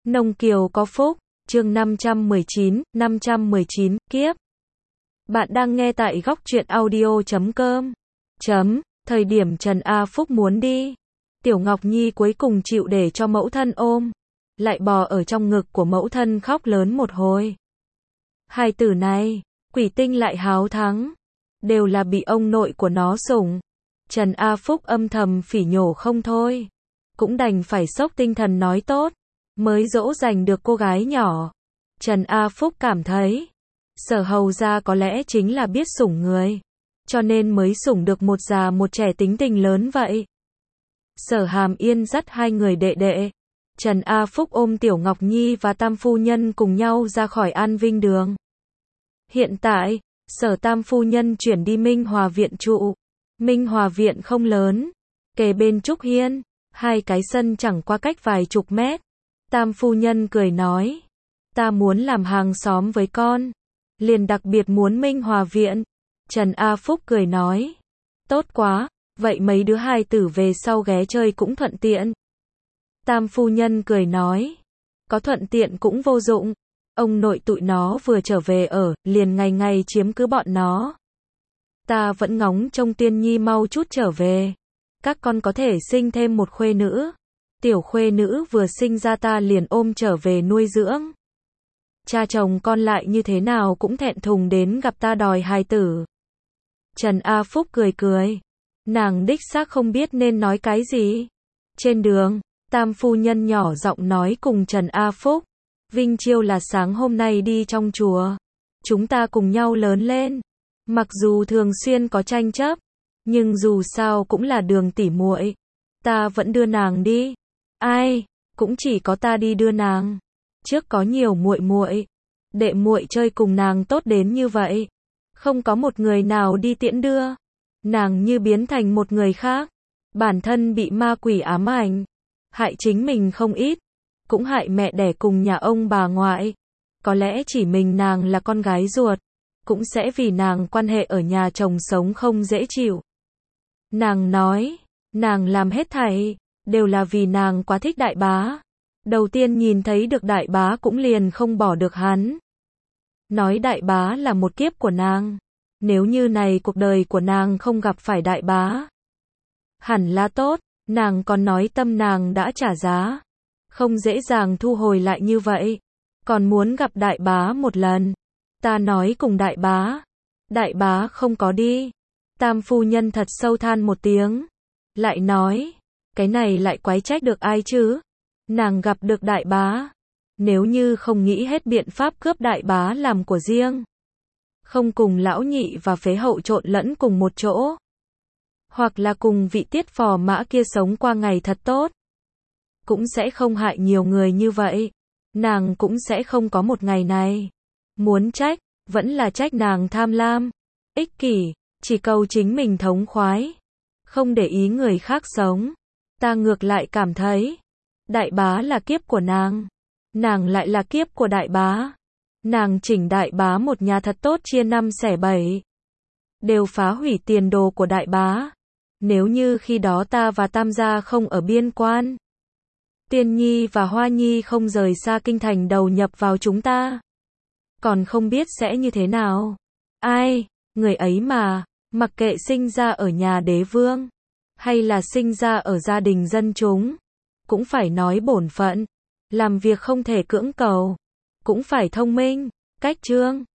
Nông Kiều có phúc, chương 519, kiếp. Bạn đang nghe tại góc truyện audio.com. Thời điểm Trần A Phúc muốn đi, Tiểu Ngọc Nhi cuối cùng chịu để cho mẫu thân ôm, lại bò ở trong ngực của mẫu thân khóc lớn một hồi. Hai tử này, quỷ tinh lại háo thắng, đều là bị ông nội của nó sủng. Trần A Phúc âm thầm phỉ nhổ không thôi, cũng đành phải xốc tinh thần nói tốt, mới dỗ dành được cô gái nhỏ. Trần A Phúc cảm thấy, Sở Hầu gia có lẽ chính là biết sủng người, cho nên mới sủng được một già một trẻ tính tình lớn vậy. Sở Hàm Yên dắt hai người đệ đệ, Trần A Phúc ôm Tiểu Ngọc Nhi và Tam Phu Nhân cùng nhau ra khỏi An Vinh Đường. Hiện tại, Sở Tam Phu Nhân chuyển đi Minh Hòa Viện trụ. Minh Hòa Viện không lớn, kề bên Trúc Hiên, hai cái sân chẳng qua cách vài chục mét. Tam Phu Nhân cười nói, ta muốn làm hàng xóm với con, liền đặc biệt muốn Minh Hòa Viện. Trần A Phúc cười nói, tốt quá, vậy mấy đứa hai tử về sau ghé chơi cũng thuận tiện. Tam Phu Nhân cười nói, có thuận tiện cũng vô dụng, ông nội tụi nó vừa trở về ở, liền ngày ngày chiếm cứ bọn nó. Ta vẫn ngóng trông Tiên Nhi mau chút trở về, các con có thể sinh thêm một khuê nữ. Tiểu khuê nữ vừa sinh ra ta liền ôm trở về nuôi dưỡng. Cha chồng con lại như thế nào cũng thẹn thùng đến gặp ta đòi hài tử. Trần A Phúc cười cười, nàng đích xác không biết nên nói cái gì. Trên đường, Tam Phu Nhân nhỏ giọng nói cùng Trần A Phúc, Vinh Chiêu là sáng hôm nay đi trong chùa, chúng ta cùng nhau lớn lên, mặc dù thường xuyên có tranh chấp, nhưng dù sao cũng là đường tỉ muội, ta vẫn đưa nàng đi. Ai, cũng chỉ có ta đi đưa nàng. Trước có nhiều muội muội, đệ muội chơi cùng nàng tốt đến như vậy, không có một người nào đi tiễn đưa. Nàng như biến thành một người khác, bản thân bị ma quỷ ám ảnh, hại chính mình không ít, cũng hại mẹ đẻ cùng nhà ông bà ngoại. Có lẽ chỉ mình nàng là con gái ruột, cũng sẽ vì nàng quan hệ ở nhà chồng sống không dễ chịu. Nàng nói, nàng làm hết thảy đều là vì nàng quá thích Đại Bá. Đầu tiên nhìn thấy được Đại Bá cũng liền không bỏ được hắn. Nói Đại Bá là một kiếp của nàng. Nếu như này cuộc đời của nàng không gặp phải Đại Bá, hẳn là tốt. Nàng còn nói tâm nàng đã trả giá, không dễ dàng thu hồi lại như vậy. Còn muốn gặp Đại Bá một lần. Ta nói cùng Đại Bá, Đại Bá không có đi. Tam Phu Nhân thật sâu than một tiếng, lại nói, cái này lại quái trách được ai chứ? Nàng gặp được Đại Bá, nếu như không nghĩ hết biện pháp cướp Đại Bá làm của riêng, không cùng lão nhị và phế hậu trộn lẫn cùng một chỗ, hoặc là cùng vị tiết phò mã kia sống qua ngày thật tốt, cũng sẽ không hại nhiều người như vậy. Nàng cũng sẽ không có một ngày này. Muốn trách, vẫn là trách nàng tham lam, ích kỷ, chỉ cầu chính mình thống khoái, không để ý người khác sống. Ta ngược lại cảm thấy, Đại Bá là kiếp của nàng lại là kiếp của Đại Bá. Nàng chỉnh Đại Bá một nhà thật tốt chia năm xẻ bảy, đều phá hủy tiền đồ của Đại Bá. Nếu như khi đó ta và Tam gia không ở biên quan, Tiên Nhi và Hoa Nhi không rời xa kinh thành đầu nhập vào chúng ta, còn không biết sẽ như thế nào. Ai, người ấy mà, mặc kệ sinh ra ở nhà đế vương, hay là sinh ra ở gia đình dân chúng, cũng phải nói bổn phận, làm việc không thể cưỡng cầu, cũng phải thông minh, cách trương,